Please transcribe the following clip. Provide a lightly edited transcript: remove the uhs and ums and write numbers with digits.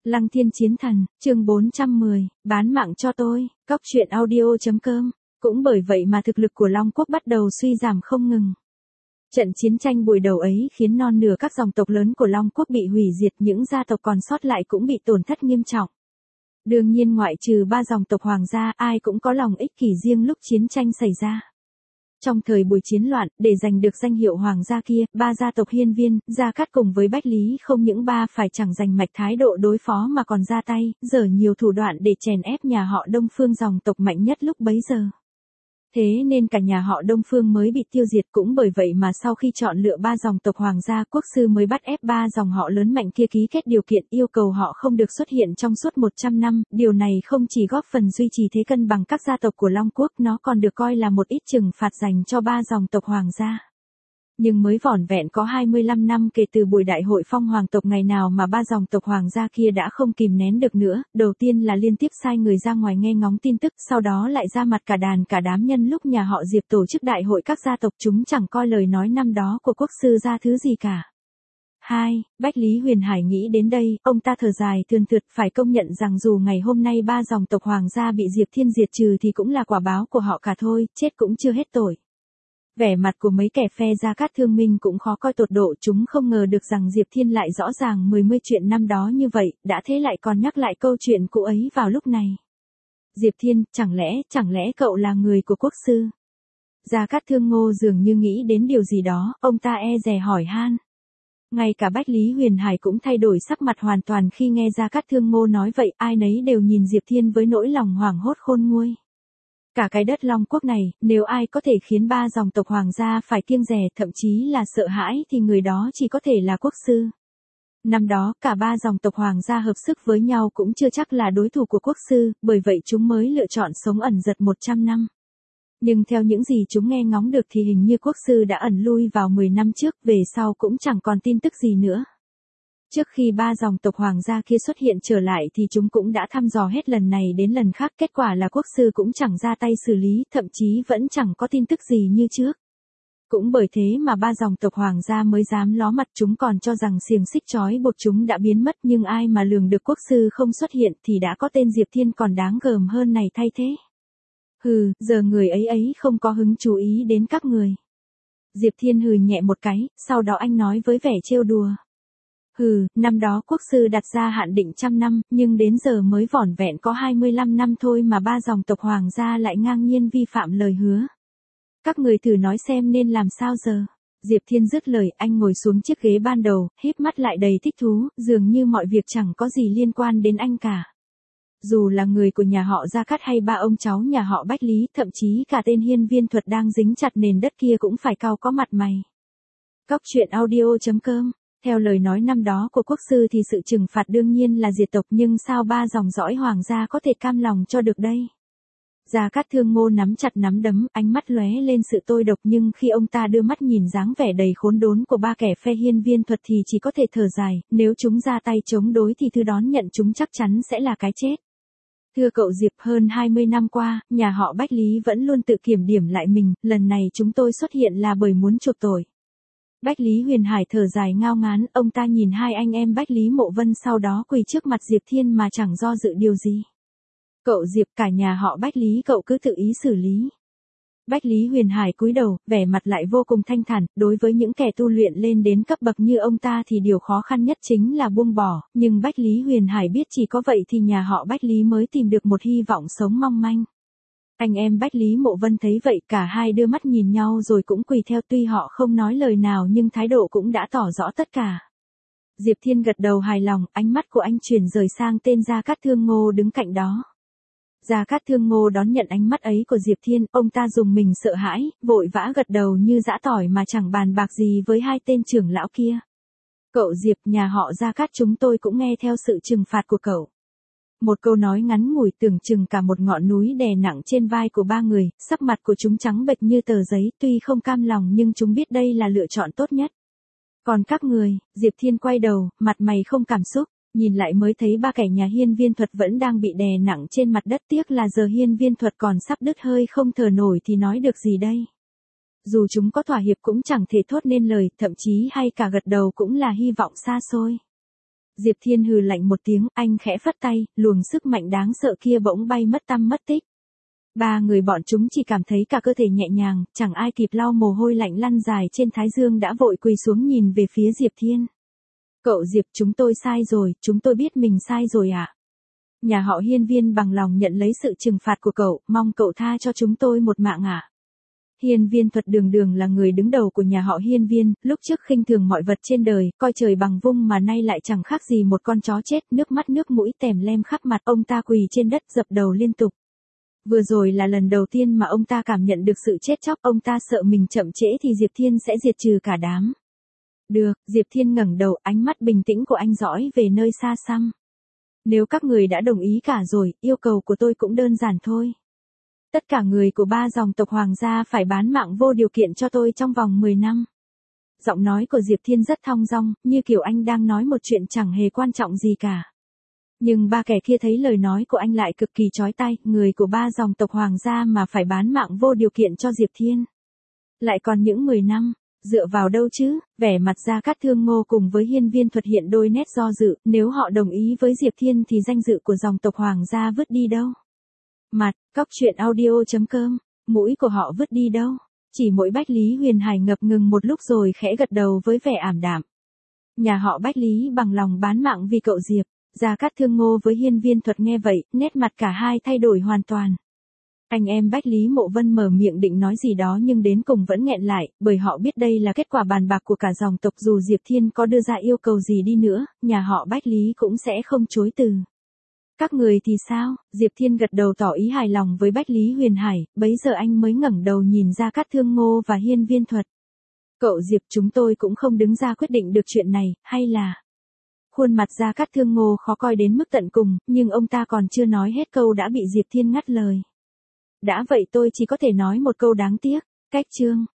Lăng Thiên Chiến Thần, chương 410, bán mạng cho tôi, cóc truyện audio.com. Cũng bởi vậy mà thực lực của Long Quốc bắt đầu suy giảm không ngừng. Trận chiến tranh buổi đầu ấy khiến non nửa các dòng tộc lớn của Long Quốc bị hủy diệt, những gia tộc còn sót lại cũng bị tổn thất nghiêm trọng. Đương nhiên ngoại trừ 3 dòng tộc hoàng gia, ai cũng có lòng ích kỷ riêng lúc chiến tranh xảy ra. Trong thời buổi chiến loạn, để giành được danh hiệu hoàng gia kia, 3 gia tộc Hiên Viên, Gia Cát cùng với Bách Lý không những phải chẳng giành mạch thái độ đối phó mà còn ra tay, giở nhiều thủ đoạn để chèn ép nhà họ Đông Phương, dòng tộc mạnh nhất lúc bấy giờ. Thế nên cả nhà họ Đông Phương mới bị tiêu diệt. Cũng bởi vậy mà sau khi chọn lựa 3 dòng tộc hoàng gia, quốc sư mới bắt ép 3 dòng họ lớn mạnh kia ký kết điều kiện yêu cầu họ không được xuất hiện trong suốt 100 năm. Điều này không chỉ góp phần duy trì thế cân bằng các gia tộc của Long Quốc, nó còn được coi là một ít trừng phạt dành cho 3 dòng tộc hoàng gia. Nhưng mới vỏn vẹn có 25 năm kể từ buổi đại hội phong hoàng tộc ngày nào mà 3 dòng tộc hoàng gia kia đã không kìm nén được nữa. Đầu tiên là liên tiếp sai người ra ngoài nghe ngóng tin tức, sau đó lại ra mặt cả đàn cả đám nhân lúc nhà họ Diệp tổ chức đại hội các gia tộc, chúng chẳng coi lời nói năm đó của quốc sư ra thứ gì cả. 2. Bách Lý Huyền Hải nghĩ đến đây, ông ta thở dài thườn thượt, phải công nhận rằng dù ngày hôm nay 3 dòng tộc hoàng gia bị Diệp Thiên diệt trừ thì cũng là quả báo của họ cả thôi, chết cũng chưa hết tội. Vẻ mặt của mấy kẻ phe Gia Cát Thương Minh cũng khó coi tột độ, chúng không ngờ được rằng Diệp Thiên lại rõ ràng mươi chuyện năm đó như vậy, đã thế lại còn nhắc lại câu chuyện cũ ấy vào lúc này. Diệp Thiên, chẳng lẽ cậu là người của quốc sư? Gia Cát Thương Ngô dường như nghĩ đến điều gì đó, ông ta e dè hỏi han. Ngay cả Bách Lý Huyền Hải cũng thay đổi sắc mặt hoàn toàn khi nghe Gia Cát Thương Ngô nói vậy, ai nấy đều nhìn Diệp Thiên với nỗi lòng hoảng hốt khôn nguôi. Cả cái đất Long Quốc này, nếu ai có thể khiến 3 dòng tộc hoàng gia phải kiêng dè, thậm chí là sợ hãi thì người đó chỉ có thể là quốc sư. Năm đó, cả 3 dòng tộc hoàng gia hợp sức với nhau cũng chưa chắc là đối thủ của quốc sư, bởi vậy chúng mới lựa chọn sống ẩn giật 100 năm. Nhưng theo những gì chúng nghe ngóng được thì hình như quốc sư đã ẩn lui vào 10 năm trước, về sau cũng chẳng còn tin tức gì nữa. Trước khi 3 dòng tộc hoàng gia kia xuất hiện trở lại thì chúng cũng đã thăm dò hết lần này đến lần khác, kết quả là quốc sư cũng chẳng ra tay xử lý, thậm chí vẫn chẳng có tin tức gì như trước. Cũng bởi thế mà 3 dòng tộc hoàng gia mới dám ló mặt, chúng còn cho rằng xiềng xích trói buộc chúng đã biến mất, nhưng ai mà lường được quốc sư không xuất hiện thì đã có tên Diệp Thiên còn đáng gờm hơn này thay thế. Hừ, giờ người ấy không có hứng chú ý đến các người. Diệp Thiên hừ nhẹ một cái, sau đó anh nói với vẻ trêu đùa. Năm đó quốc sư đặt ra hạn định 100 năm, nhưng đến giờ mới vỏn vẹn có 25 năm thôi mà 3 dòng tộc hoàng gia lại ngang nhiên vi phạm lời hứa. Các người thử nói xem nên làm sao giờ? Diệp Thiên dứt lời, anh ngồi xuống chiếc ghế ban đầu, híp mắt lại đầy thích thú, dường như mọi việc chẳng có gì liên quan đến anh cả. Dù là người của nhà họ Gia Cát hay 3 ông cháu nhà họ Bách Lý, thậm chí cả tên Hiên Viên Thuật đang dính chặt nền đất kia cũng phải cau có mặt mày. Cóc truyện audio.com. Theo lời nói năm đó của quốc sư thì sự trừng phạt đương nhiên là diệt tộc, nhưng sao 3 dòng dõi hoàng gia có thể cam lòng cho được đây? Gia Cát Thương Ngô nắm chặt nắm đấm, ánh mắt lóe lên sự tôi độc, nhưng khi ông ta đưa mắt nhìn dáng vẻ đầy khốn đốn của 3 kẻ phe Hiên Viên Thuật thì chỉ có thể thở dài, nếu chúng ra tay chống đối thì thứ đón nhận chúng chắc chắn sẽ là cái chết. Thưa cậu Diệp, hơn 20 năm qua, nhà họ Bách Lý vẫn luôn tự kiểm điểm lại mình, lần này chúng tôi xuất hiện là bởi muốn chuộc tội. Bách Lý Huyền Hải thở dài ngao ngán, ông ta nhìn hai anh em Bách Lý Mộ Vân sau đó quỳ trước mặt Diệp Thiên mà chẳng do dự điều gì. Cậu Diệp, cả nhà họ Bách Lý cậu cứ tự ý xử lý. Bách Lý Huyền Hải cúi đầu, vẻ mặt lại vô cùng thanh thản, đối với những kẻ tu luyện lên đến cấp bậc như ông ta thì điều khó khăn nhất chính là buông bỏ, nhưng Bách Lý Huyền Hải biết chỉ có vậy thì nhà họ Bách Lý mới tìm được một hy vọng sống mong manh. Anh em Bách Lý Mộ Vân thấy vậy, cả hai đưa mắt nhìn nhau rồi cũng quỳ theo, tuy họ không nói lời nào nhưng thái độ cũng đã tỏ rõ tất cả. Diệp Thiên gật đầu hài lòng, ánh mắt của anh chuyển rời sang tên Gia Cát Thương Ngô đứng cạnh đó. Gia Cát Thương Ngô đón nhận ánh mắt ấy của Diệp Thiên, ông ta rùng mình sợ hãi, vội vã gật đầu như giã tỏi mà chẳng bàn bạc gì với hai tên trưởng lão kia. Cậu Diệp, nhà họ Gia Cát chúng tôi cũng nghe theo sự trừng phạt của cậu. Một câu nói ngắn ngủi tưởng chừng cả một ngọn núi đè nặng trên vai của 3 người, sắc mặt của chúng trắng bệch như tờ giấy, tuy không cam lòng nhưng chúng biết đây là lựa chọn tốt nhất. Còn các người, Diệp Thiên quay đầu, mặt mày không cảm xúc, nhìn lại mới thấy 3 kẻ nhà Hiên Viên Thuật vẫn đang bị đè nặng trên mặt đất, tiếc là giờ Hiên Viên Thuật còn sắp đứt hơi không thở nổi thì nói được gì đây. Dù chúng có thỏa hiệp cũng chẳng thể thốt nên lời, thậm chí hay cả gật đầu cũng là hy vọng xa xôi. Diệp Thiên hừ lạnh một tiếng, anh khẽ phất tay, luồng sức mạnh đáng sợ kia bỗng bay mất tăm mất tích. Ba người bọn chúng chỉ cảm thấy cả cơ thể nhẹ nhàng, chẳng ai kịp lau mồ hôi lạnh lăn dài trên thái dương đã vội quỳ xuống nhìn về phía Diệp Thiên. Cậu Diệp, chúng tôi sai rồi, chúng tôi biết mình sai rồi ạ. Nhà họ Hiên Viên bằng lòng nhận lấy sự trừng phạt của cậu, mong cậu tha cho chúng tôi một mạng ạ. Hiên Viên Thuật đường đường là người đứng đầu của nhà họ Hiên Viên, lúc trước khinh thường mọi vật trên đời, coi trời bằng vung mà nay lại chẳng khác gì một con chó chết, nước mắt nước mũi tèm lem khắp mặt, ông ta quỳ trên đất dập đầu liên tục. Vừa rồi là lần đầu tiên mà ông ta cảm nhận được sự chết chóc, ông ta sợ mình chậm trễ thì Diệp Thiên sẽ diệt trừ cả đám. Được, Diệp Thiên ngẩng đầu, ánh mắt bình tĩnh của anh dõi về nơi xa xăm. Nếu các người đã đồng ý cả rồi, yêu cầu của tôi cũng đơn giản thôi. Tất cả người của ba dòng tộc hoàng gia phải bán mạng vô điều kiện cho tôi trong vòng 10 năm. Giọng nói của Diệp Thiên rất thong dong, như kiểu anh đang nói một chuyện chẳng hề quan trọng gì cả. Nhưng ba kẻ kia thấy lời nói của anh lại cực kỳ chói tai, người của ba dòng tộc hoàng gia mà phải bán mạng vô điều kiện cho Diệp Thiên. Lại còn những 10 năm, dựa vào đâu chứ? Vẻ mặt Gia Cát Thương Ngô cùng với Hiên Viên Thuật hiện đôi nét do dự, nếu họ đồng ý với Diệp Thiên thì danh dự của dòng tộc hoàng gia vứt đi đâu? Mặt, cóc truyện audio.com, mũi của họ vứt đi đâu? Chỉ mỗi Bách Lý Huyền Hải ngập ngừng một lúc rồi khẽ gật đầu với vẻ ảm đạm. Nhà họ Bách Lý bằng lòng bán mạng vì cậu Diệp. Gia Cát Thương Ngô với Hiên Viên Thuật nghe vậy, nét mặt cả hai thay đổi hoàn toàn. Anh em Bách Lý Mộ Vân mở miệng định nói gì đó nhưng đến cùng vẫn nghẹn lại, bởi họ biết đây là kết quả bàn bạc của cả dòng tộc, dù Diệp Thiên có đưa ra yêu cầu gì đi nữa, nhà họ Bách Lý cũng sẽ không chối từ. Các người thì sao? Diệp Thiên gật đầu tỏ ý hài lòng với Bách Lý Huyền Hải, bấy giờ anh mới ngẩng đầu nhìn Gia Cát Thương Ngô và Hiên Viên Thuật. Cậu Diệp, chúng tôi cũng không đứng ra quyết định được chuyện này, hay là... Khuôn mặt Gia Cát Thương Ngô khó coi đến mức tận cùng, nhưng ông ta còn chưa nói hết câu đã bị Diệp Thiên ngắt lời. Đã vậy tôi chỉ có thể nói một câu đáng tiếc, cách chương.